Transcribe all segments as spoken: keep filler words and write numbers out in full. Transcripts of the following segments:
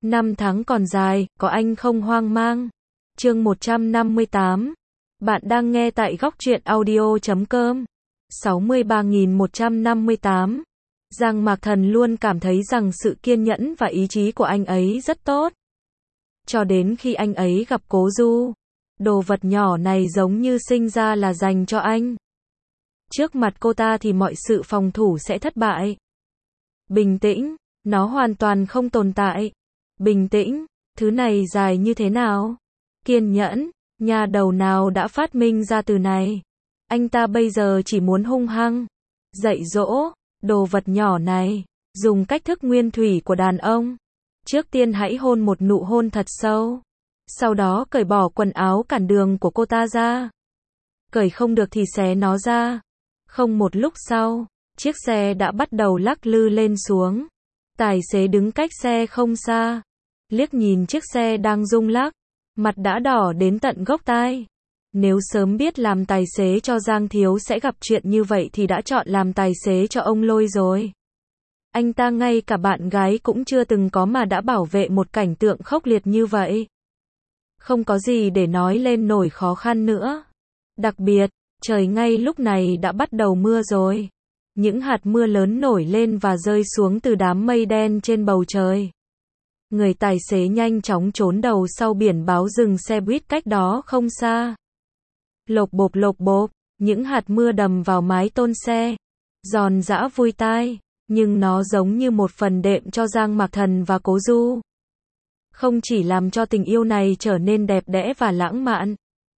Năm tháng còn dài, có anh không hoang mang. Chương một trăm năm mươi tám. Bạn đang nghe tại góc truyện audio chấm com. sáu mươi ba nghìn một trăm năm mươi tám. Giang Mạc Thần luôn cảm thấy rằng sự kiên nhẫn và ý chí của anh ấy rất tốt. Cho đến khi anh ấy gặp Cố Du. Đồ vật nhỏ này giống như sinh ra là dành cho anh. Trước mặt cô ta thì mọi sự phòng thủ sẽ thất bại. Bình tĩnh, nó hoàn toàn không tồn tại. Bình tĩnh, thứ này dài như thế nào? Kiên nhẫn, nhà đầu nào đã phát minh ra từ này? Anh ta bây giờ chỉ muốn hung hăng, dạy dỗ, đồ vật nhỏ này, dùng cách thức nguyên thủy của đàn ông. Trước tiên hãy hôn một nụ hôn thật sâu. Sau đó cởi bỏ quần áo cản đường của cô ta ra. Cởi không được thì xé nó ra. Không một lúc sau, chiếc xe đã bắt đầu lắc lư lên xuống. Tài xế đứng cách xe không xa. Liếc nhìn chiếc xe đang rung lắc. Mặt đã đỏ đến tận gốc tai. Nếu sớm biết làm tài xế cho Giang Thiếu sẽ gặp chuyện như vậy thì đã chọn làm tài xế cho ông Lôi rồi. Anh ta ngay cả bạn gái cũng chưa từng có mà đã bảo vệ một cảnh tượng khốc liệt như vậy. Không có gì để nói lên nổi khó khăn nữa. Đặc biệt, trời ngay lúc này đã bắt đầu mưa rồi. Những hạt mưa lớn nổi lên và rơi xuống từ đám mây đen trên bầu trời. Người tài xế nhanh chóng trốn đầu sau biển báo dừng xe buýt cách đó không xa. Lộc bộp lộc bộp, những hạt mưa đầm vào mái tôn xe. Giòn giã vui tai, nhưng nó giống như một phần đệm cho Giang Mạc Thần và Cố Du. Không chỉ làm cho tình yêu này trở nên đẹp đẽ và lãng mạn,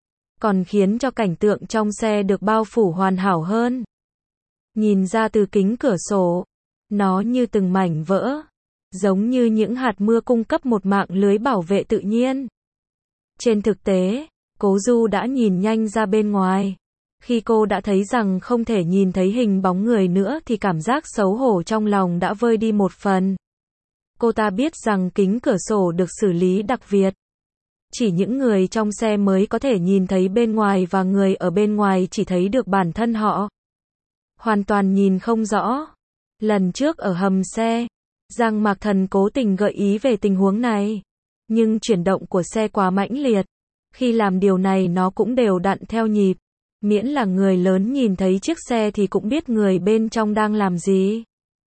còn khiến cho cảnh tượng trong xe được bao phủ hoàn hảo hơn. Nhìn ra từ kính cửa sổ, nó như từng mảnh vỡ, giống như những hạt mưa cung cấp một mạng lưới bảo vệ tự nhiên. Trên thực tế, Cố Du đã nhìn nhanh ra bên ngoài. Khi cô đã thấy rằng không thể nhìn thấy hình bóng người nữa thì cảm giác xấu hổ trong lòng đã vơi đi một phần. Cô ta biết rằng kính cửa sổ được xử lý đặc biệt. Chỉ những người trong xe mới có thể nhìn thấy bên ngoài và người ở bên ngoài chỉ thấy được bản thân họ. Hoàn toàn nhìn không rõ. Lần trước ở hầm xe, Giang Mạc Thần cố tình gợi ý về tình huống này. Nhưng chuyển động của xe quá mãnh liệt. Khi làm điều này nó cũng đều đặn theo nhịp. Miễn là người lớn nhìn thấy chiếc xe thì cũng biết người bên trong đang làm gì.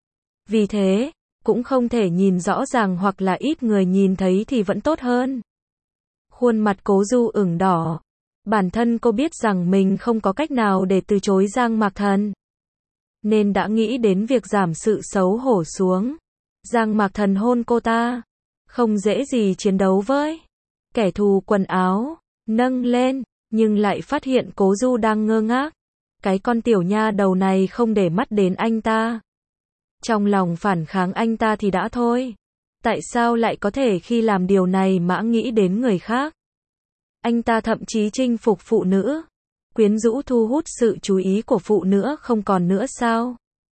Vì thế, cũng không thể nhìn rõ ràng hoặc là ít người nhìn thấy thì vẫn tốt hơn. Khuôn mặt Cố Du ửng đỏ. Bản thân cô biết rằng mình không có cách nào để từ chối Giang Mạc Thần. Nên đã nghĩ đến việc giảm sự xấu hổ xuống. Giang Mạc Thần hôn cô ta. Không dễ gì chiến đấu với kẻ thù quần áo. Nâng lên, nhưng lại phát hiện Cố Du đang ngơ ngác. Cái con tiểu nha đầu này không để mắt đến anh ta. Trong lòng phản kháng anh ta thì đã thôi. Tại sao lại có thể khi làm điều này mà nghĩ đến người khác? Anh ta thậm chí chinh phục phụ nữ. Quyến rũ thu hút sự chú ý của phụ nữ không còn nữa sao?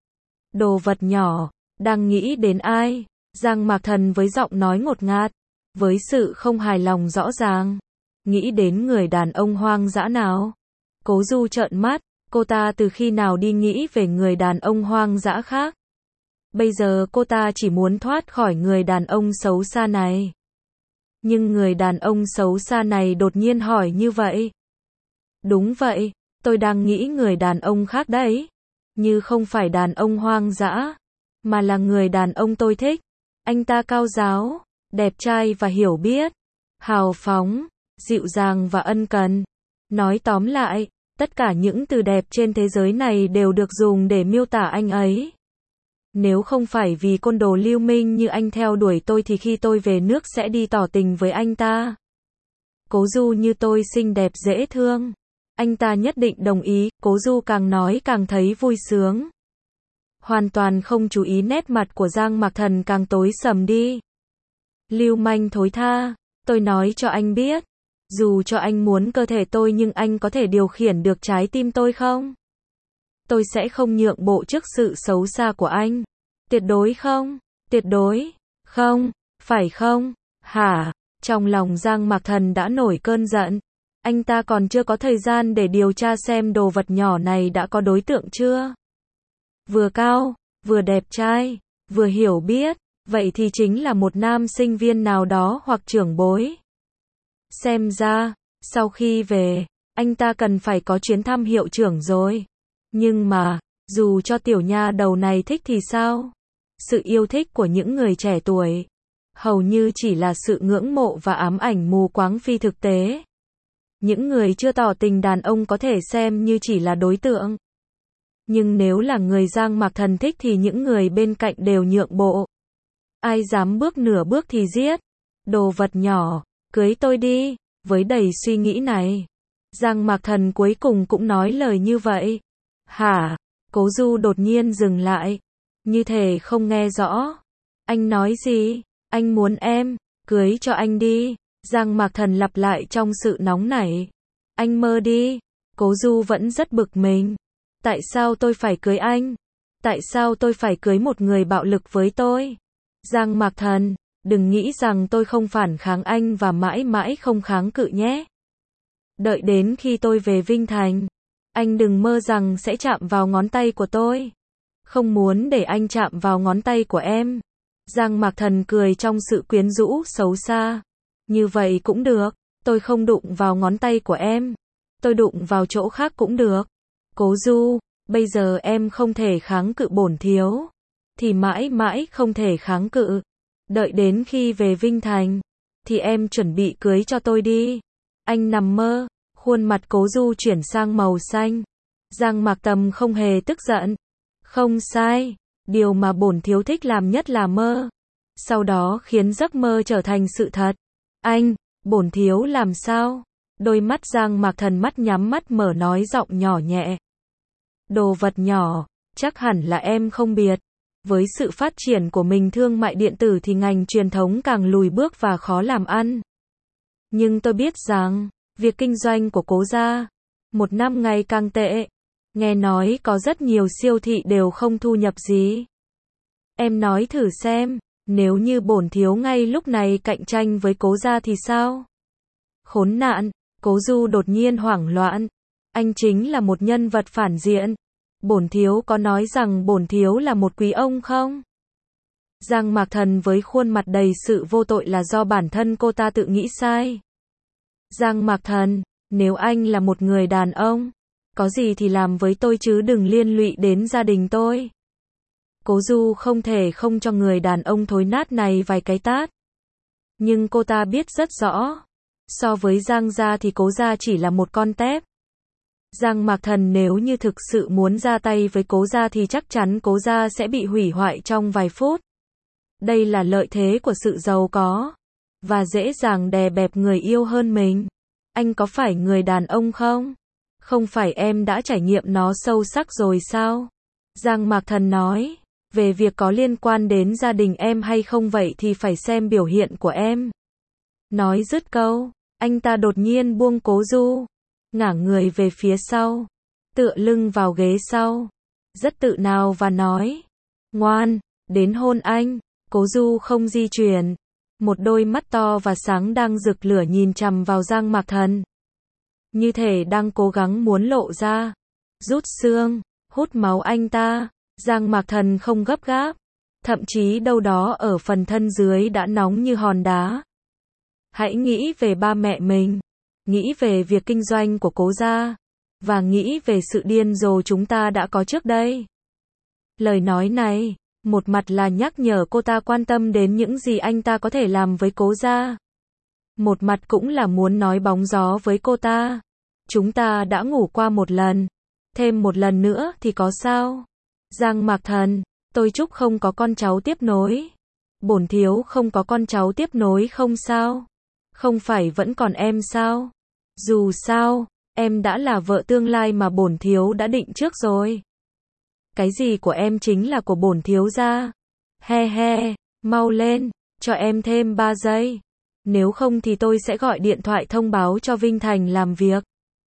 Đồ vật nhỏ, đang nghĩ đến ai? Giang Mạc Thần với giọng nói ngột ngạt, với sự không hài lòng rõ ràng. Nghĩ đến người đàn ông hoang dã nào? Cố Du trợn mắt, cô ta từ khi nào đi nghĩ về người đàn ông hoang dã khác? Bây giờ cô ta chỉ muốn thoát khỏi người đàn ông xấu xa này. Nhưng người đàn ông xấu xa này đột nhiên hỏi như vậy. Đúng vậy, tôi đang nghĩ người đàn ông khác đấy. Như không phải đàn ông hoang dã, mà là người đàn ông tôi thích. Anh ta cao giáo, đẹp trai và hiểu biết, hào phóng, dịu dàng và ân cần. Nói tóm lại, tất cả những từ đẹp trên thế giới này đều được dùng để miêu tả anh ấy. Nếu không phải vì côn đồ lưu minh như anh theo đuổi tôi thì khi tôi về nước sẽ đi tỏ tình với anh ta. Cố Du như tôi xinh đẹp dễ thương. Anh ta nhất định đồng ý. Cố Du càng nói càng thấy vui sướng. Hoàn toàn không chú ý nét mặt của Giang Mạc Thần càng tối sầm đi. Lưu manh thối tha, tôi nói cho anh biết. Dù cho anh muốn cơ thể tôi nhưng anh có thể điều khiển được trái tim tôi không? Tôi sẽ không nhượng bộ trước sự xấu xa của anh. Tuyệt đối không? Tuyệt đối không? Phải không? Hả? Trong lòng Giang Mạc Thần đã nổi cơn giận. Anh ta còn chưa có thời gian để điều tra xem đồ vật nhỏ này đã có đối tượng chưa. Vừa cao, vừa đẹp trai, vừa hiểu biết, Vậy thì chính là một nam sinh viên nào đó hoặc trưởng bối. Xem ra, sau khi về, anh ta cần phải có chuyến thăm hiệu trưởng rồi. Nhưng mà, dù cho tiểu nha đầu này thích thì sao? Sự yêu thích của những người trẻ tuổi hầu như chỉ là sự ngưỡng mộ và ám ảnh mù quáng phi thực tế. Những người chưa tỏ tình đàn ông có thể xem như chỉ là đối tượng. Nhưng nếu là người Giang Mạc Thần thích thì những người bên cạnh đều nhượng bộ. Ai dám bước nửa bước thì giết. Đồ vật nhỏ, cưới tôi đi. Với đầy suy nghĩ này, Giang Mạc Thần cuối cùng cũng nói lời như vậy. Hả? Cố Du đột nhiên dừng lại. Như thể không nghe rõ. Anh nói gì? Anh muốn em cưới cho anh đi. Giang Mạc Thần lặp lại trong sự nóng nảy. Anh mơ đi. Cố Du vẫn rất bực mình. Tại sao tôi phải cưới anh? Tại sao tôi phải cưới một người bạo lực với tôi? Giang Mạc Thần, đừng nghĩ rằng tôi không phản kháng anh và mãi mãi không kháng cự nhé. Đợi đến khi tôi về Vinh Thành, anh đừng mơ rằng sẽ chạm vào ngón tay của tôi. Không muốn để anh chạm vào ngón tay của em. Giang Mạc Thần cười trong sự quyến rũ xấu xa. Như vậy cũng được, tôi không đụng vào ngón tay của em. Tôi đụng vào chỗ khác cũng được. Cố Du, bây giờ em không thể kháng cự bổn thiếu. Thì mãi mãi không thể kháng cự. Đợi đến khi về Vinh Thành, thì em chuẩn bị cưới cho tôi đi. Anh nằm mơ. Khuôn mặt Cố Du chuyển sang màu xanh. Giang Mạc Tầm không hề tức giận. Không sai. Điều mà bổn thiếu thích làm nhất là mơ. Sau đó khiến giấc mơ trở thành sự thật. Anh, bổn thiếu làm sao? Đôi mắt Giang Mạc Thần mắt nhắm mắt mở nói giọng nhỏ nhẹ. Đồ vật nhỏ, chắc hẳn là em không biết. Với sự phát triển của mình thương mại điện tử thì ngành truyền thống càng lùi bước và khó làm ăn. Nhưng tôi biết rằng, việc kinh doanh của Cố gia, một năm ngày càng tệ. Nghe nói có rất nhiều siêu thị đều không thu nhập gì. Em nói thử xem, nếu như bổn thiếu ngay lúc này cạnh tranh với Cố gia thì sao? Khốn nạn, Cố Du đột nhiên hoảng loạn. Anh chính là một nhân vật phản diện. Bổn thiếu có nói rằng bổn thiếu là một quý ông không? Giang Mạc Thần với khuôn mặt đầy sự vô tội là do bản thân cô ta tự nghĩ sai. Giang Mạc Thần, nếu anh là một người đàn ông, có gì thì làm với tôi chứ đừng liên lụy đến gia đình tôi. Cố Du không thể không cho người đàn ông thối nát này vài cái tát. Nhưng cô ta biết rất rõ, so với Giang gia thì Cố gia chỉ là một con tép. Giang Mạc Thần nếu như thực sự muốn ra tay với Cố gia thì chắc chắn Cố gia sẽ bị hủy hoại trong vài phút. Đây là lợi thế của sự giàu có, và dễ dàng đè bẹp người yêu hơn mình. Anh có phải người đàn ông không? Không phải em đã trải nghiệm nó sâu sắc rồi sao? Giang Mạc Thần nói, về việc có liên quan đến gia đình em hay không vậy thì phải xem biểu hiện của em. Nói dứt câu, anh ta đột nhiên buông Cố Du, ngả người về phía sau, tựa lưng vào ghế sau, rất tự hào và nói, ngoan, đến hôn anh. Cố Du không di chuyển, một đôi mắt to và sáng đang rực lửa nhìn chằm vào Giang Mạc Thần. Như thể đang cố gắng muốn lộ ra, rút xương, hút máu anh ta. Giang Mạc Thần không gấp gáp, thậm chí đâu đó ở phần thân dưới đã nóng như hòn đá. Hãy nghĩ về ba mẹ mình, nghĩ về việc kinh doanh của Cố gia, và nghĩ về sự điên rồ chúng ta đã có trước đây. Lời nói này, một mặt là nhắc nhở cô ta quan tâm đến những gì anh ta có thể làm với Cố gia. Một mặt cũng là muốn nói bóng gió với cô ta. Chúng ta đã ngủ qua một lần, thêm một lần nữa thì có sao? Giang Mạc Thần, tôi chúc không có con cháu tiếp nối. Bổn thiếu không có con cháu tiếp nối không sao? Không phải vẫn còn em sao? Dù sao, em đã là vợ tương lai mà bổn thiếu đã định trước rồi. Cái gì của em chính là của bổn thiếu gia. He he, mau lên, cho em thêm ba giây. Nếu không thì tôi sẽ gọi điện thoại thông báo cho Vinh Thành làm việc.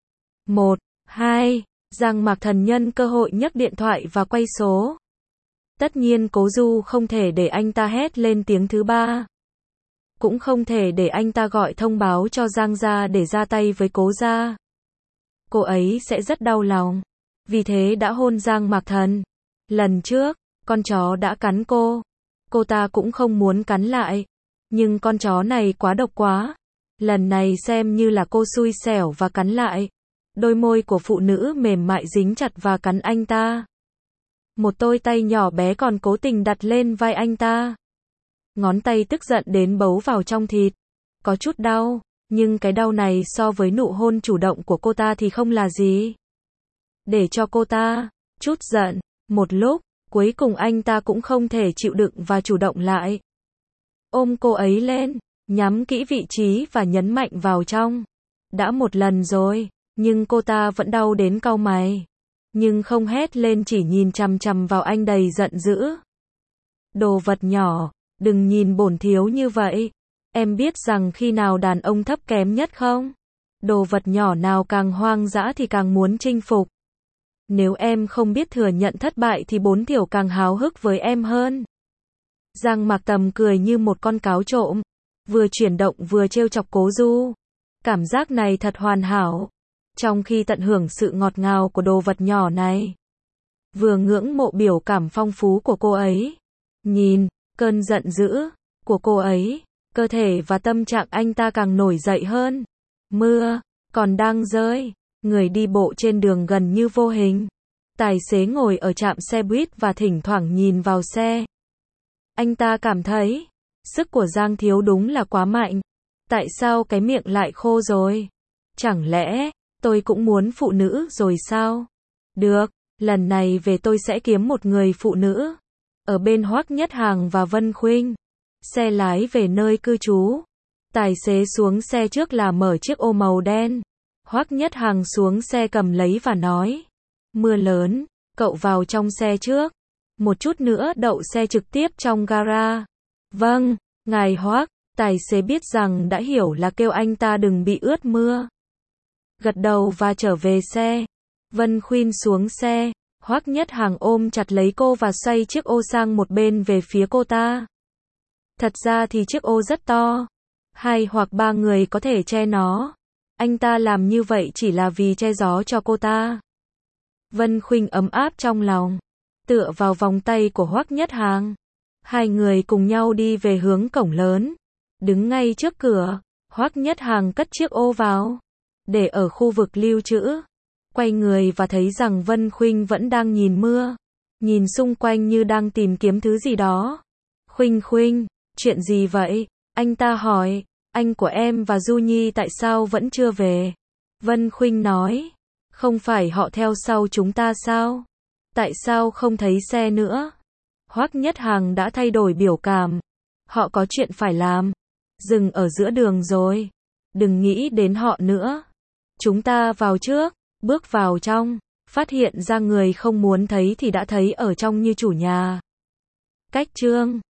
Một, hai, Giang Mạc Thần nhân cơ hội nhấc điện thoại và quay số. Tất nhiên Cố Du không thể để anh ta hét lên tiếng thứ ba. Cũng không thể để anh ta gọi thông báo cho Giang gia để ra tay với Cố gia. Cô ấy sẽ rất đau lòng. Vì thế đã hôn Giang Mạc Thần. Lần trước, con chó đã cắn cô. Cô ta cũng không muốn cắn lại. Nhưng con chó này quá độc quá. Lần này xem như là cô xui xẻo và cắn lại. Đôi môi của phụ nữ mềm mại dính chặt và cắn anh ta. Một đôi tay nhỏ bé còn cố tình đặt lên vai anh ta. Ngón tay tức giận đến bấu vào trong thịt. Có chút đau, nhưng cái đau này so với nụ hôn chủ động của cô ta thì không là gì. Để cho cô ta chút giận, một lúc, cuối cùng anh ta cũng không thể chịu đựng và chủ động lại. Ôm cô ấy lên, nhắm kỹ vị trí và nhấn mạnh vào trong. Đã một lần rồi, nhưng cô ta vẫn đau đến cau mày. Nhưng không hét lên, chỉ nhìn chằm chằm vào anh đầy giận dữ. Đồ vật nhỏ, đừng nhìn bổn thiếu như vậy. Em biết rằng khi nào đàn ông thấp kém nhất không? Đồ vật nhỏ nào càng hoang dã thì càng muốn chinh phục. Nếu em không biết thừa nhận thất bại thì bốn tiểu càng háo hức với em hơn. Giang Mạc Tầm cười như một con cáo trộm, vừa chuyển động vừa trêu chọc Cố Du. Cảm giác này thật hoàn hảo, trong khi tận hưởng sự ngọt ngào của đồ vật nhỏ này. Vừa ngưỡng mộ biểu cảm phong phú của cô ấy. Nhìn, cơn giận dữ của cô ấy, cơ thể và tâm trạng anh ta càng nổi dậy hơn. Mưa còn đang rơi, người đi bộ trên đường gần như vô hình. Tài xế ngồi ở trạm xe buýt và thỉnh thoảng nhìn vào xe. Anh ta cảm thấy, sức của Giang Thiếu đúng là quá mạnh. Tại sao cái miệng lại khô rồi? Chẳng lẽ, tôi cũng muốn phụ nữ rồi sao? Được, lần này về tôi sẽ kiếm một người phụ nữ. Ở bên Hoắc Nhất Hàng và Vân Khuynh. Xe lái về nơi cư trú. Tài xế xuống xe trước là mở chiếc ô màu đen. Hoắc Nhất Hàng xuống xe cầm lấy và nói. Mưa lớn, cậu vào trong xe trước. Một chút nữa đậu xe trực tiếp trong gara. Vâng, ngài Hoắc. Tài xế biết rằng đã hiểu là kêu anh ta đừng bị ướt mưa. Gật đầu và trở về xe. Vân Khuynh xuống xe. Hoắc Nhất Hàng ôm chặt lấy cô và xoay chiếc ô sang một bên về phía cô ta. Thật ra thì chiếc ô rất to. Hai hoặc ba người có thể che nó. Anh ta làm như vậy chỉ là vì che gió cho cô ta. Vân Khuynh ấm áp trong lòng, tựa vào vòng tay của Hoắc Nhất Hàng. Hai người cùng nhau đi về hướng cổng lớn. Đứng ngay trước cửa, Hoắc Nhất Hàng cất chiếc ô vào, để ở khu vực lưu trữ. Quay người và thấy rằng Vân Khuynh vẫn đang nhìn mưa, nhìn xung quanh như đang tìm kiếm thứ gì đó. Khuynh Khuynh, chuyện gì vậy? Anh ta hỏi, anh của em và Du Nhi tại sao vẫn chưa về? Vân Khuynh nói, không phải họ theo sau chúng ta sao? Tại sao không thấy xe nữa? Hoắc Nhất Hàng đã thay đổi biểu cảm. Họ có chuyện phải làm. Dừng ở giữa đường rồi. Đừng nghĩ đến họ nữa. Chúng ta vào trước, bước vào trong, phát hiện ra người không muốn thấy thì đã thấy ở trong như chủ nhà. Cách chương